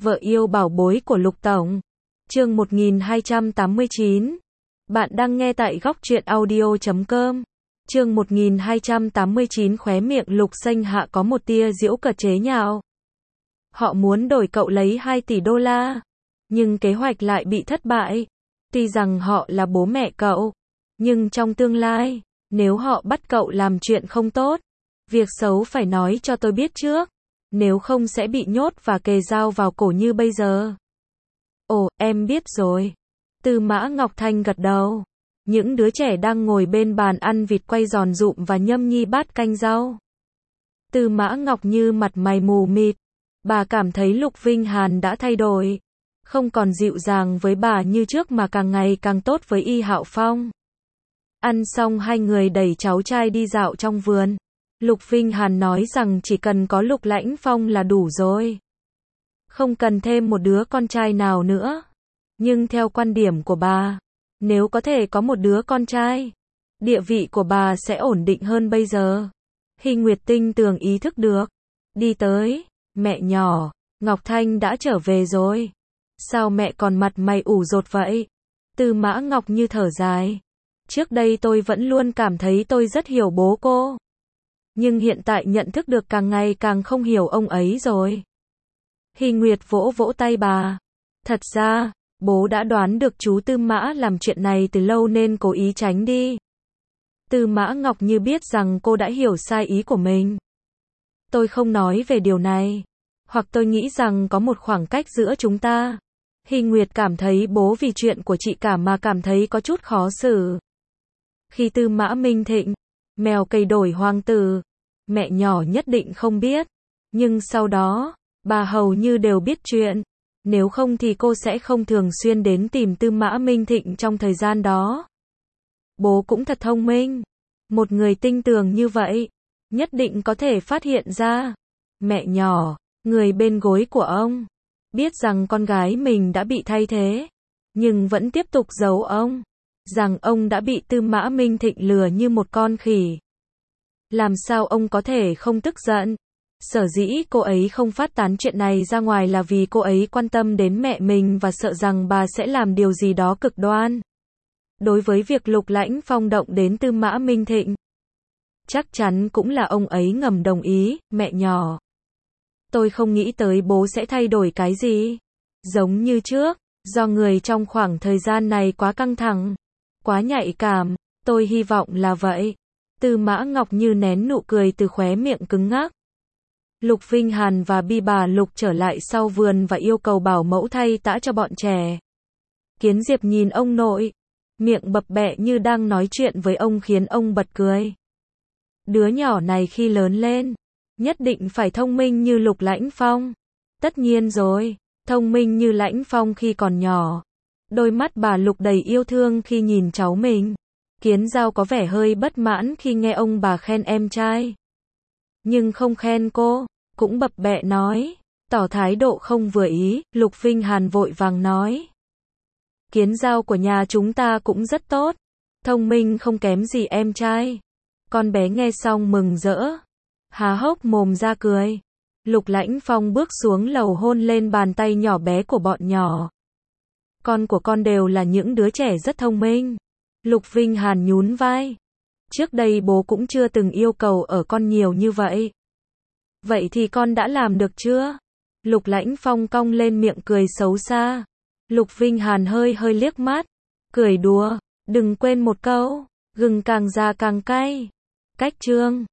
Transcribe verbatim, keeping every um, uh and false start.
Vợ yêu bảo bối của Lục Tổng. Chương một nghìn hai trăm tám mươi chín. Bạn đang nghe tại góc truyện audio chấm com. Chương một nghìn hai trăm tám mươi chín. Khóe miệng Lục Xanh Hạ có một tia giễu cợt chế nhạo. Họ muốn đổi cậu lấy hai tỷ đô la, nhưng kế hoạch lại bị thất bại. Tuy rằng họ là bố mẹ cậu, nhưng trong tương lai, nếu họ bắt cậu làm chuyện không tốt, việc xấu phải nói cho tôi biết trước, nếu không sẽ bị nhốt và kề dao vào cổ như bây giờ. Ồ, em biết rồi. Tư Mã Ngọc Thanh gật đầu. Những đứa trẻ đang ngồi bên bàn ăn vịt quay giòn rụm và nhâm nhi bát canh rau. Tư Mã Ngọc Như mặt mày mù mịt. Bà cảm thấy Lục Vinh Hàn đã thay đổi. Không còn dịu dàng với bà như trước mà càng ngày càng tốt với Y Hạo Phong. Ăn xong hai người đẩy cháu trai đi dạo trong vườn. Lục Vinh Hàn nói rằng chỉ cần có Lục Lãnh Phong là đủ rồi. Không cần thêm một đứa con trai nào nữa. Nhưng theo quan điểm của bà, nếu có thể có một đứa con trai, địa vị của bà sẽ ổn định hơn bây giờ. Hy Nguyệt Tinh tường ý thức được. Đi tới, mẹ nhỏ, Ngọc Thanh đã trở về rồi. Sao mẹ còn mặt mày ủ rột vậy? Tư Mã Ngọc Như thở dài. Trước đây tôi vẫn luôn cảm thấy tôi rất hiểu bố cô. Nhưng hiện tại nhận thức được càng ngày càng không hiểu ông ấy rồi. Hy Nguyệt vỗ vỗ tay bà. Thật ra, bố đã đoán được chú Tư Mã làm chuyện này từ lâu nên cố ý tránh đi. Tư Mã Ngọc Như biết rằng cô đã hiểu sai ý của mình. Tôi không nói về điều này. Hoặc tôi nghĩ rằng có một khoảng cách giữa chúng ta. Hy Nguyệt cảm thấy bố vì chuyện của chị cả mà cảm thấy có chút khó xử. Khi Tư Mã Minh Thịnh, mèo cây đổi hoàng tử, mẹ nhỏ nhất định không biết. Nhưng sau đó, bà hầu như đều biết chuyện. Nếu không thì cô sẽ không thường xuyên đến tìm Tư Mã Minh Thịnh trong thời gian đó. Bố cũng thật thông minh. Một người tinh tường như vậy, nhất định có thể phát hiện ra. Mẹ nhỏ, người bên gối của ông, biết rằng con gái mình đã bị thay thế, nhưng vẫn tiếp tục giấu ông, rằng ông đã bị Tư Mã Minh Thịnh lừa như một con khỉ. Làm sao ông có thể không tức giận? Sở dĩ cô ấy không phát tán chuyện này ra ngoài là vì cô ấy quan tâm đến mẹ mình và sợ rằng bà sẽ làm điều gì đó cực đoan. Đối với việc Lục Lãnh Phong động đến Tư Mã Minh Thịnh, chắc chắn cũng là ông ấy ngầm đồng ý. Mẹ nhỏ, tôi không nghĩ tới bố sẽ thay đổi cái gì. Giống như trước, do người trong khoảng thời gian này quá căng thẳng, quá nhạy cảm, tôi hy vọng là vậy. Tư Mã Ngọc Như nén nụ cười từ khóe miệng cứng ngắc. Lục Vinh Hàn và Bi bà Lục trở lại sau vườn và yêu cầu bảo mẫu thay tã cho bọn trẻ. Kiến Diệp nhìn ông nội, miệng bập bẹ như đang nói chuyện với ông khiến ông bật cười. Đứa nhỏ này khi lớn lên, nhất định phải thông minh như Lục Lãnh Phong. Tất nhiên rồi, thông minh như Lãnh Phong khi còn nhỏ. Đôi mắt bà Lục đầy yêu thương khi nhìn cháu mình. Kiến Dao có vẻ hơi bất mãn khi nghe ông bà khen em trai. Nhưng không khen cô, cũng bập bẹ nói, tỏ thái độ không vừa ý. Lục Vinh Hàn vội vàng nói. Kiến Dao của nhà chúng ta cũng rất tốt, thông minh không kém gì em trai. Con bé nghe xong mừng rỡ, há hốc mồm ra cười. Lục Lãnh Phong bước xuống lầu hôn lên bàn tay nhỏ bé của bọn nhỏ. Con của con đều là những đứa trẻ rất thông minh. Lục Vinh Hàn nhún vai. Trước đây bố cũng chưa từng yêu cầu ở con nhiều như vậy. Vậy thì con đã làm được chưa? Lục Lãnh Phong cong lên miệng cười xấu xa. Lục Vinh Hàn hơi hơi liếc mắt, cười đùa, đừng quên một câu, gừng càng già càng cay. Cách chương